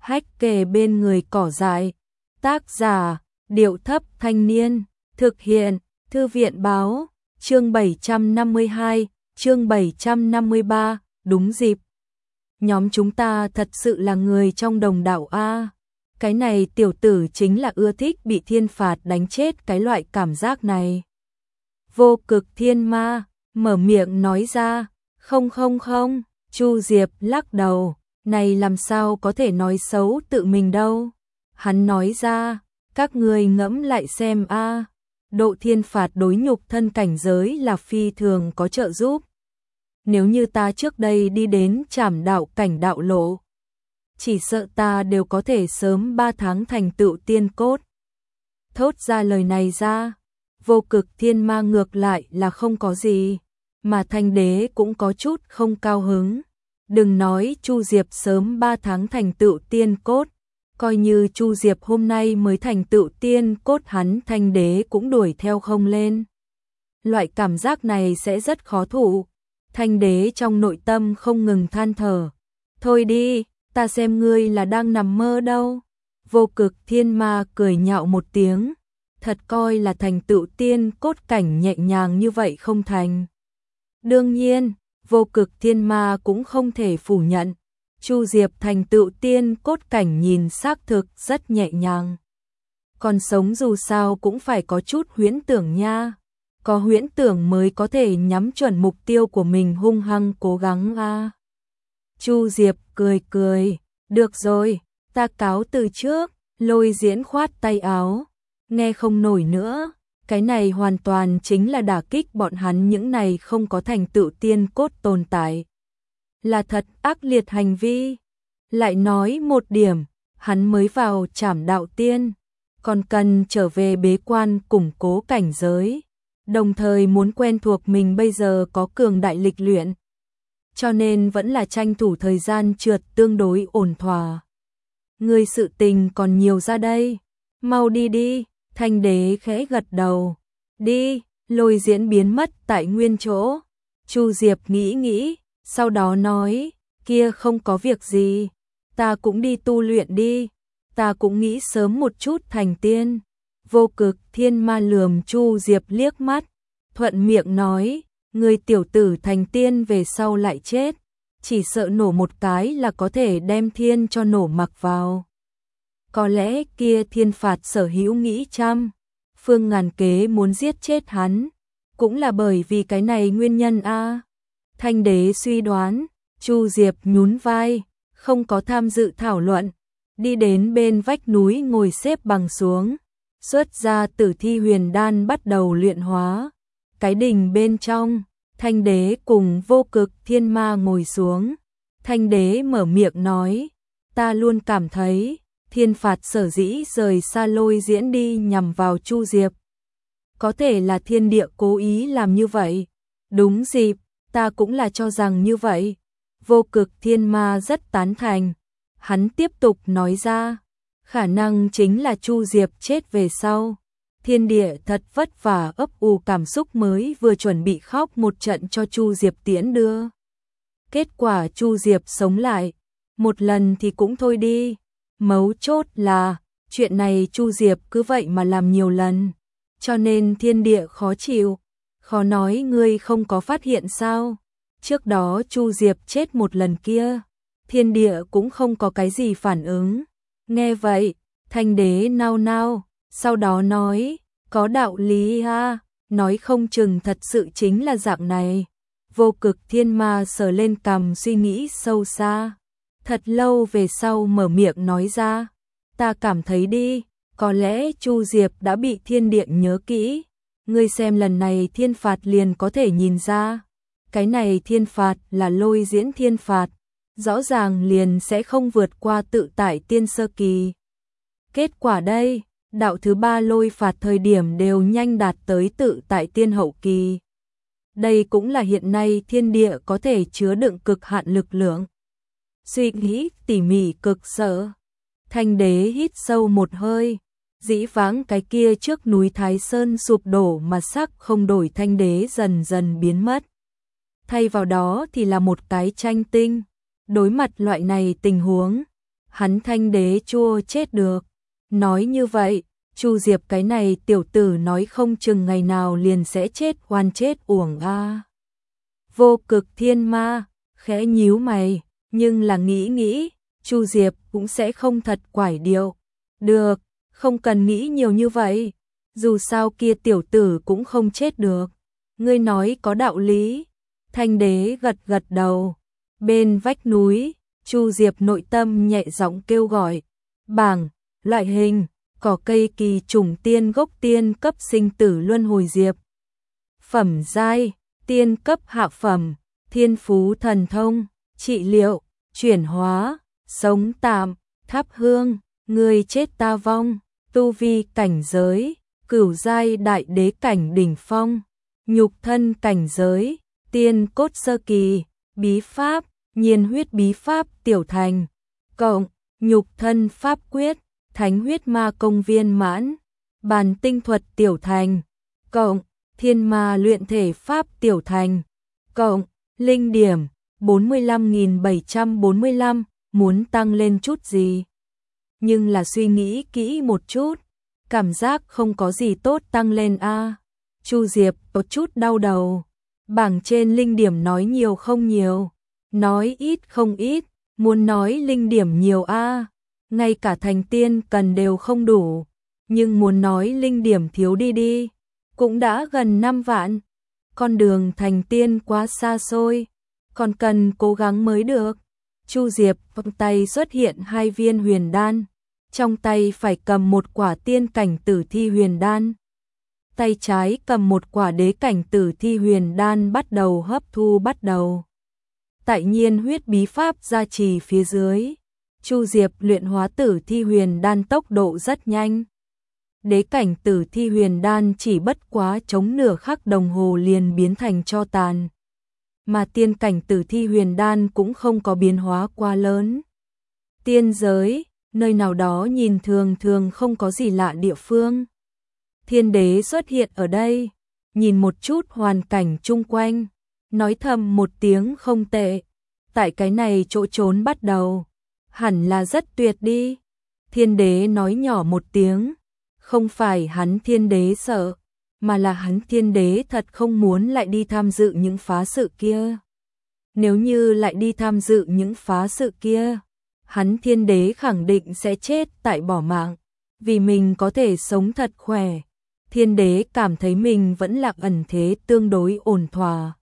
hách kề bên người cỏ dại. Tác giả, Điệu Thấp Thanh Niên. Thực hiện, Thư viện Báo. Chương 752, chương 753, đúng dịp. Nhóm chúng ta thật sự là người trong đồng đạo a. Cái này tiểu tử chính là ưa thích bị thiên phạt đánh chết cái loại cảm giác này. Vô Cực Thiên Ma mở miệng nói ra, không, Chu Diệp lắc đầu, này làm sao có thể nói xấu tự mình đâu. Hắn nói ra, các người ngẫm lại xem a, độ thiên phạt đối nhục thân cảnh giới là phi thường có trợ giúp. Nếu như ta trước đây đi đến Trảm Đạo cảnh đạo lộ, chỉ sợ ta đều có thể sớm 3 tháng thành tựu tiên cốt. Thốt ra lời này ra, Vô Cực Thiên Ma ngược lại là không có gì, mà Thanh Đế cũng có chút không cao hứng. Đừng nói Chu Diệp sớm 3 tháng thành tựu tiên cốt, coi như Chu Diệp hôm nay mới thành tựu tiên cốt, hắn Thanh Đế cũng đuổi theo không lên. Loại cảm giác này sẽ rất khó thụ. Thanh Đế trong nội tâm không ngừng than thở. Thôi đi, ta xem ngươi là đang nằm mơ đâu. Vô Cực Thiên Ma cười nhạo một tiếng. Thật coi là thành tựu tiên cốt cảnh nhẹ nhàng như vậy không thành. Đương nhiên, Vô Cực Thiên Ma cũng không thể phủ nhận. Chu Diệp thành tựu tiên cốt cảnh nhìn xác thực rất nhẹ nhàng. Còn sống dù sao cũng phải có chút huyễn tưởng nha. Có huyễn tưởng mới có thể nhắm chuẩn mục tiêu của mình, hung hăng cố gắng a. Chu Diệp cười, được rồi, ta cáo từ trước. Lôi Diễn khoát tay áo, nghe không nổi nữa, cái này hoàn toàn chính là đả kích bọn hắn những này không có thành tựu tiên cốt tồn tại. Là thật ác liệt hành vi. Lại nói một điểm, hắn mới vào Trảm Đạo Tiên, còn cần trở về bế quan củng cố cảnh giới, đồng thời muốn quen thuộc mình bây giờ có cường đại lịch luyện. Cho nên vẫn là tranh thủ thời gian trượt tương đối ổn thỏa. Người sự tình còn nhiều ra đây, mau đi đi. Thanh Đế khẽ gật đầu. Đi. Lôi Diễn biến mất tại nguyên chỗ. Chu Diệp nghĩ, sau đó nói, kia không có việc gì, ta cũng đi tu luyện đi, ta cũng nghĩ sớm một chút thành tiên. Vô Cực Thiên Ma lườm Chu Diệp liếc mắt, thuận miệng nói, người tiểu tử thành tiên về sau lại chết, chỉ sợ nổ một cái là có thể đem thiên cho nổ mặc vào. Có lẽ kia thiên phạt sở hữu nghĩ trăm phương ngàn kế muốn giết chết hắn, cũng là bởi vì cái này nguyên nhân a. Thanh Đế suy đoán. Chu Diệp nhún vai, không có tham dự thảo luận, đi đến bên vách núi ngồi xếp bằng xuống, xuất ra Tử Thi Huyền Đan bắt đầu luyện hóa. Cái đình bên trong, Thanh Đế cùng Vô Cực Thiên Ma ngồi xuống. Thanh Đế mở miệng nói, ta luôn cảm thấy thiên phạt sở dĩ rời xa Lôi Diễn đi nhằm vào Chu Diệp, có thể là thiên địa cố ý làm như vậy. Đúng dịp, ta cũng là cho rằng như vậy. Vô Cực Thiên Ma rất tán thành. Hắn tiếp tục nói ra, khả năng chính là Chu Diệp chết về sau, thiên địa thật vất vả ấp ủ cảm xúc mới vừa chuẩn bị khóc một trận cho Chu Diệp tiễn đưa. Kết quả Chu Diệp sống lại, một lần thì cũng thôi đi. Mấu chốt là, chuyện này Chu Diệp cứ vậy mà làm nhiều lần, cho nên thiên địa khó chịu. Khó nói ngươi không có phát hiện sao? Trước đó Chu Diệp chết một lần kia, thiên địa cũng không có cái gì phản ứng. Nghe vậy, Thanh Đế nao nao, sau đó nói, có đạo lý ha, nói không chừng thật sự chính là dạng này. Vô Cực Thiên Ma sờ lên cằm suy nghĩ sâu xa, thật lâu về sau mở miệng nói ra, ta cảm thấy đi, có lẽ Chu Diệp đã bị thiên địa nhớ kỹ. Ngươi xem lần này thiên phạt liền có thể nhìn ra, cái này thiên phạt là Lôi Diễn thiên phạt, rõ ràng liền sẽ không vượt qua tự tại tiên sơ kỳ. Kết quả đây, đạo thứ 3 lôi phạt thời điểm đều nhanh đạt tới tự tại tiên hậu kỳ. Đây cũng là hiện nay thiên địa có thể chứa đựng cực hạn lực lượng. Suy nghĩ tỉ mỉ cực sợ. Thanh Đế hít sâu một hơi. Dĩ vãng cái kia trước núi Thái Sơn sụp đổ mà sắc không đổi Thanh Đế dần dần biến mất. Thay vào đó thì là một cái tranh tinh. Đối mặt loại này tình huống, hắn Thanh đế chua chết được. Nói như vậy, Chu Diệp cái này tiểu tử nói không chừng ngày nào liền sẽ chết oan chết uổng a. Vô Cực Thiên Ma khẽ nhíu mày, nhưng là nghĩ, Chu Diệp cũng sẽ không thật quải điệu. Được, không cần nghĩ nhiều như vậy, dù sao kia tiểu tử cũng không chết được. Ngươi nói có đạo lý. Thanh đế gật gật đầu. Bên vách núi, Chu Diệp nội tâm nhẹ giọng kêu gọi. Bảng, loại hình, cỏ cây kỳ trùng tiên gốc tiên cấp sinh tử luân hồi diệp. Phẩm giai, tiên cấp hạ phẩm, thiên phú thần thông, trị liệu, chuyển hóa, sống tạm, thắp hương, người chết ta vong, tu vi cảnh giới, cửu giai đại đế cảnh đỉnh phong, nhục thân cảnh giới, tiên cốt sơ kỳ, bí pháp, nhiên huyết bí pháp tiểu thành, cộng, nhục thân pháp quyết, thánh huyết ma công viên mãn, bàn tinh thuật tiểu thành, cộng, thiên ma luyện thể pháp tiểu thành, cộng, linh điểm, 45.745, muốn tăng lên chút gì. Nhưng là suy nghĩ kỹ một chút, cảm giác không có gì tốt tăng lên a. Chu Diệp có chút đau đầu. Bảng trên linh điểm nói nhiều không nhiều, nói ít không ít, muốn nói linh điểm nhiều a, ngay cả thành tiên cần đều không đủ, nhưng muốn nói linh điểm thiếu đi, cũng đã gần 5 vạn. Con đường thành tiên quá xa xôi, còn cần cố gắng mới được. Chu Diệp trong tay xuất hiện 2 viên huyền đan, trong tay phải cầm một quả tiên cảnh tử thi huyền đan. Tay trái cầm một quả đế cảnh tử thi huyền đan bắt đầu hấp thu bắt đầu. Tại nhiên huyết bí pháp gia trì phía dưới, Chu Diệp luyện hóa tử thi huyền đan tốc độ rất nhanh. Đế cảnh tử thi huyền đan chỉ bất quá chống nửa khắc đồng hồ liền biến thành tro tàn. Mà tiên cảnh tử thi huyền đan cũng không có biến hóa quá lớn. Tiên giới, nơi nào đó nhìn thường thường không có gì lạ địa phương. Thiên đế xuất hiện ở đây, nhìn một chút hoàn cảnh chung quanh, nói thầm một tiếng không tệ. Tại cái này chỗ trốn bắt đầu, hẳn là rất tuyệt đi. Thiên đế nói nhỏ một tiếng, không phải hắn thiên đế sợ, mà là hắn thiên đế thật không muốn lại đi tham dự những phá sự kia. Nếu như lại đi tham dự những phá sự kia, hắn thiên đế khẳng định sẽ chết tại bỏ mạng, vì mình có thể sống thật khỏe. Thiên đế cảm thấy mình vẫn lạc ẩn thế tương đối ổn thỏa.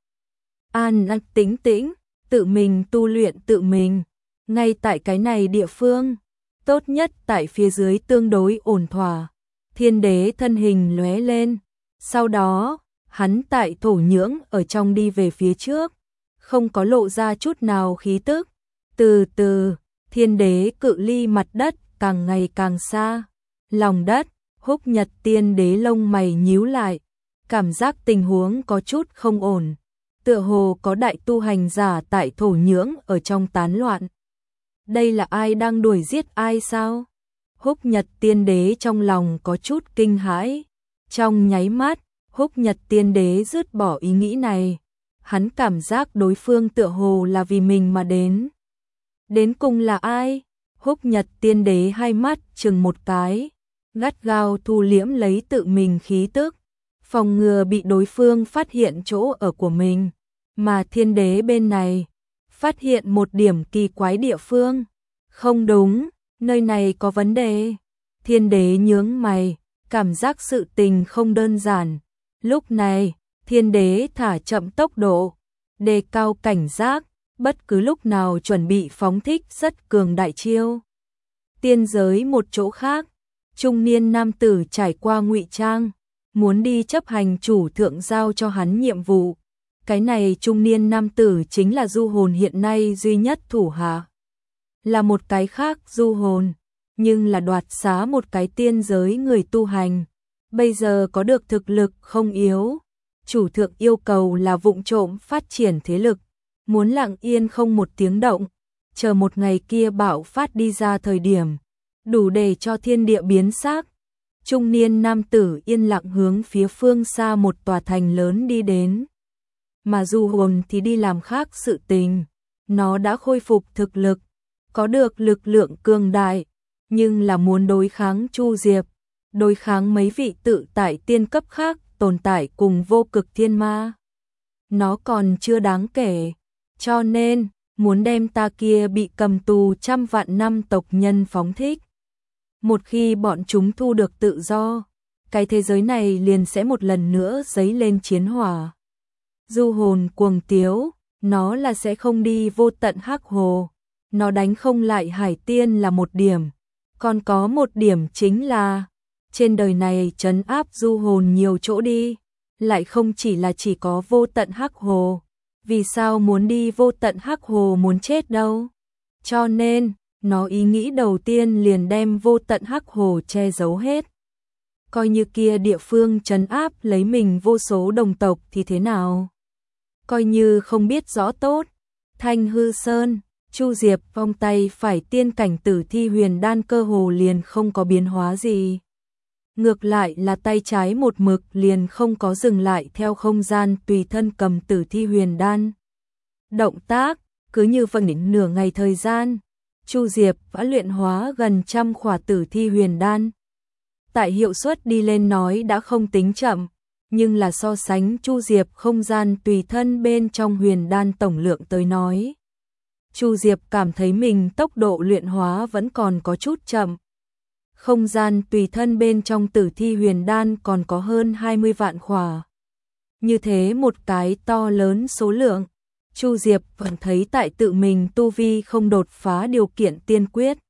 An an tĩnh tĩnh, tự mình tu luyện tự mình, ngay tại cái này địa phương, tốt nhất tại phía dưới tương đối ổn thỏa. Thiên đế thân hình lóe lên, sau đó, hắn tại thổ nhưỡng ở trong đi về phía trước, không có lộ ra chút nào khí tức. Từ từ, thiên đế cự ly mặt đất càng ngày càng xa. Lòng đất, Húc Nhật tiên đế lông mày nhíu lại, cảm giác tình huống có chút không ổn. Tựa hồ có đại tu hành giả tại thổ nhưỡng ở trong tán loạn. Đây là ai đang đuổi giết ai sao? Húc Nhật tiên đế trong lòng có chút kinh hãi. Trong nháy mắt, Húc Nhật tiên đế dứt bỏ ý nghĩ này. Hắn cảm giác đối phương tựa hồ là vì mình mà đến. Đến cùng là ai? Húc Nhật tiên đế hai mắt chừng một cái, gắt gao thu liễm lấy tự mình khí tức, phòng ngừa bị đối phương phát hiện chỗ ở của mình. Mà thiên đế bên này, phát hiện một điểm kỳ quái địa phương. Không đúng, nơi này có vấn đề. Thiên đế nhướng mày, cảm giác sự tình không đơn giản. Lúc này, thiên đế thả chậm tốc độ, đề cao cảnh giác, bất cứ lúc nào chuẩn bị phóng thích rất cường đại chiêu. Tiên giới một chỗ khác, trung niên nam tử trải qua ngụy trang, muốn đi chấp hành chủ thượng giao cho hắn nhiệm vụ. Cái này trung niên nam tử chính là du hồn hiện nay duy nhất thủ hạ. Là một cái khác du hồn, nhưng là đoạt xá một cái tiên giới người tu hành. Bây giờ có được thực lực không yếu. Chủ thượng yêu cầu là vụng trộm phát triển thế lực, muốn lặng yên không một tiếng động, chờ một ngày kia bạo phát đi ra thời điểm, đủ để cho thiên địa biến sắc. Trung niên nam tử yên lặng hướng phía phương xa một tòa thành lớn đi đến. Mà du hồn thì đi làm khác sự tình, nó đã khôi phục thực lực, có được lực lượng cường đại, nhưng là muốn đối kháng Chu Diệp, đối kháng mấy vị tự tại tiên cấp khác tồn tại cùng vô cực thiên ma. Nó còn chưa đáng kể, cho nên muốn đem ta kia bị cầm tù trăm vạn năm tộc nhân phóng thích. Một khi bọn chúng thu được tự do, cái thế giới này liền sẽ một lần nữa dấy lên chiến hỏa. Du hồn cuồng tiếu, nó là sẽ không đi vô tận hắc hồ, nó đánh không lại Hải Tiên là một điểm, còn có một điểm chính là trên đời này trấn áp du hồn nhiều chỗ đi, lại không chỉ có vô tận hắc hồ. Vì sao muốn đi vô tận hắc hồ muốn chết đâu? Cho nên, nó ý nghĩ đầu tiên liền đem vô tận hắc hồ che giấu hết. Coi như kia địa phương trấn áp lấy mình vô số đồng tộc thì thế nào? Coi như không biết rõ tốt. Thanh Hư Sơn, Chu Diệp vòng tay phải tiên cảnh tử thi huyền đan cơ hồ liền không có biến hóa gì. Ngược lại là tay trái một mực liền không có dừng lại theo không gian tùy thân cầm tử thi huyền đan. Động tác, cứ như vậy đến nửa ngày thời gian, Chu Diệp đã luyện hóa gần 100 khỏa tử thi huyền đan. Tại hiệu suất đi lên nói đã không tính chậm, nhưng là so sánh Chu Diệp không gian tùy thân bên trong huyền đan tổng lượng tới nói. Chu Diệp cảm thấy mình tốc độ luyện hóa vẫn còn có chút chậm. Không gian tùy thân bên trong tử thi huyền đan còn có hơn 20 vạn khỏa. Như thế một cái to lớn số lượng, Chu Diệp vẫn thấy tại tự mình tu vi không đột phá điều kiện tiên quyết.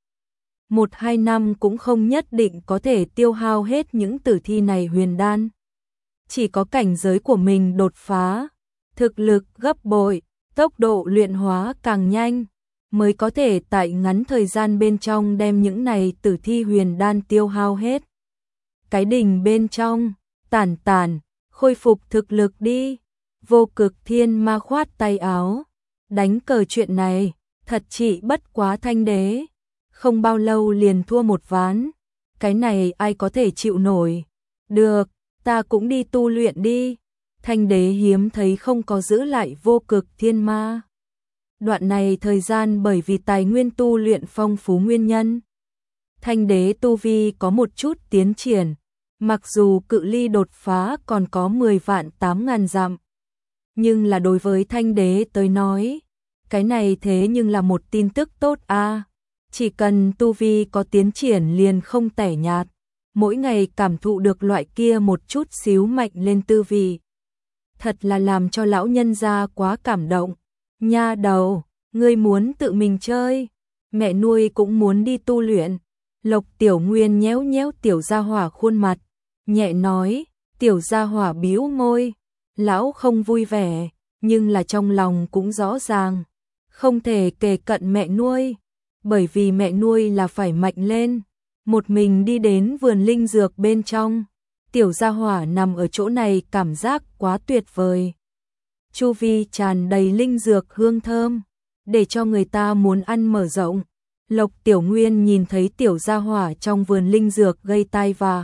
1-2 năm cũng không nhất định có thể tiêu hao hết những tử thi này huyền đan. Chỉ có cảnh giới của mình đột phá, thực lực gấp bội, tốc độ luyện hóa càng nhanh, mới có thể tại ngắn thời gian bên trong đem những này tử thi huyền đan tiêu hao hết. Cái đỉnh bên trong, tản tản, khôi phục thực lực đi. Vô cực thiên ma khoát tay áo, đánh cờ chuyện này, thật chỉ bất quá Thanh Đế. Không bao lâu liền thua một ván, cái này ai có thể chịu nổi. Được, ta cũng đi tu luyện đi. Thanh Đế hiếm thấy không có giữ lại vô cực thiên ma. Đoạn này thời gian bởi vì tài nguyên tu luyện phong phú nguyên nhân. Thanh Đế tu vi có một chút tiến triển, mặc dù cự ly đột phá còn có 10 vạn 8 ngàn dặm. Nhưng là đối với Thanh Đế tới nói, cái này thế nhưng là một tin tức tốt a. Chỉ cần tu vi có tiến triển liền không tẻ nhạt, mỗi ngày cảm thụ được loại kia một chút xíu mạnh lên tư vị. Thật là làm cho lão nhân gia quá cảm động. Nha đầu, ngươi muốn tự mình chơi, mẹ nuôi cũng muốn đi tu luyện. Lộc Tiểu Nguyên nhéo nhéo Tiểu Gia Hỏa khuôn mặt, nhẹ nói. Tiểu Gia Hỏa bĩu môi, lão không vui vẻ, nhưng là trong lòng cũng rõ ràng, không thể kề cận mẹ nuôi, bởi vì mẹ nuôi là phải mạnh lên. Một mình đi đến vườn linh dược bên trong, Tiểu Gia Hỏa nằm ở chỗ này cảm giác quá tuyệt vời. Chu vi tràn đầy linh dược hương thơm, để cho người ta muốn ăn mở rộng. Lộc Tiểu Nguyên nhìn thấy Tiểu Gia Hỏa trong vườn linh dược gây tai và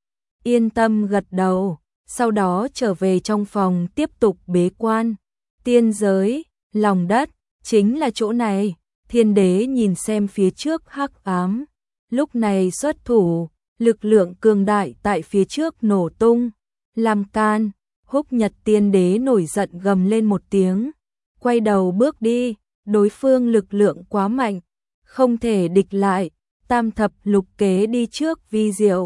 yên tâm gật đầu, sau đó trở về trong phòng tiếp tục bế quan. Tiên giới, lòng đất, chính là chỗ này. Thiên Đế nhìn xem phía trước hắc ám, lúc này xuất thủ, lực lượng cường đại tại phía trước nổ tung, làm can. Húc Nhật Tiên Đế nổi giận gầm lên một tiếng, quay đầu bước đi, đối phương lực lượng quá mạnh, không thể địch lại. Tam thập lục kế đi trước vi diệu.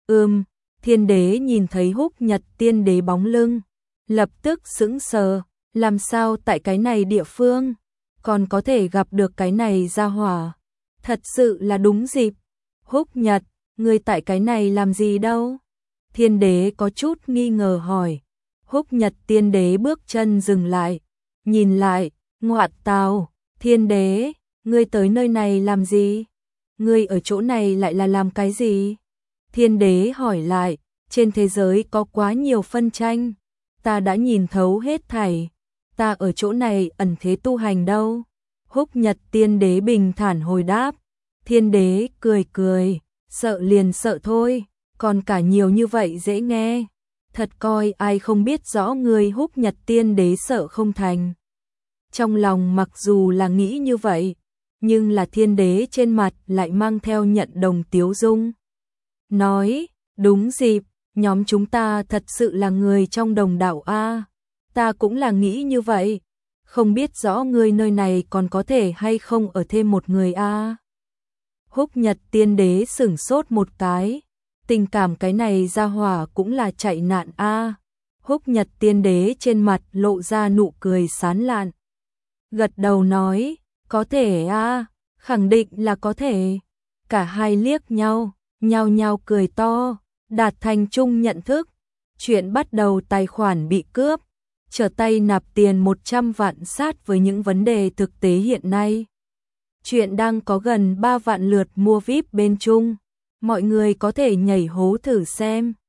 Thiên Đế nhìn thấy Húc Nhật Tiên Đế bóng lưng, lập tức sững sờ, làm sao tại cái này địa phương còn có thể gặp được cái này gia hỏa, thật sự là đúng dịp. Húc Nhật, ngươi tại cái này làm gì đâu? Thiên Đế có chút nghi ngờ hỏi. Húc Nhật Tiên Đế bước chân dừng lại, nhìn lại, ngoạn tào, Thiên Đế, ngươi tới nơi này làm gì? Ngươi ở chỗ này lại là làm cái gì? Thiên Đế hỏi lại, trên thế giới có quá nhiều phân tranh, ta đã nhìn thấu hết thảy, ta ở chỗ này ẩn thế tu hành đâu. Húc Nhật Tiên Đế bình thản hồi đáp. Thiên Đế cười cười, sợ liền sợ thôi, còn cả nhiều như vậy dễ nghe. Thật coi ai không biết rõ người Húc Nhật Tiên Đế sợ không thành. Trong lòng mặc dù là nghĩ như vậy, nhưng là Thiên Đế trên mặt lại mang theo nhận đồng tiếu dung. Nói, đúng dịp, nhóm chúng ta thật sự là người trong đồng đạo a. Ta cũng là nghĩ như vậy, không biết rõ ngươi nơi này còn có thể hay không ở thêm một người a. Húc Nhật Tiên Đế sửng sốt một cái, tình cảm cái này ra hỏa cũng là chạy nạn a. Húc Nhật Tiên Đế trên mặt lộ ra nụ cười sán lạn, gật đầu nói, có thể a, khẳng định là có thể. Cả hai liếc nhau, nhao nhao cười to, đạt thành chung nhận thức. Chuyện bắt đầu tài khoản bị cướp, trở tay nạp tiền 100 vạn sát với những vấn đề thực tế hiện nay. Chuyện đang có gần 3 vạn lượt mua VIP bên Trung, mọi người có thể nhảy hố thử xem.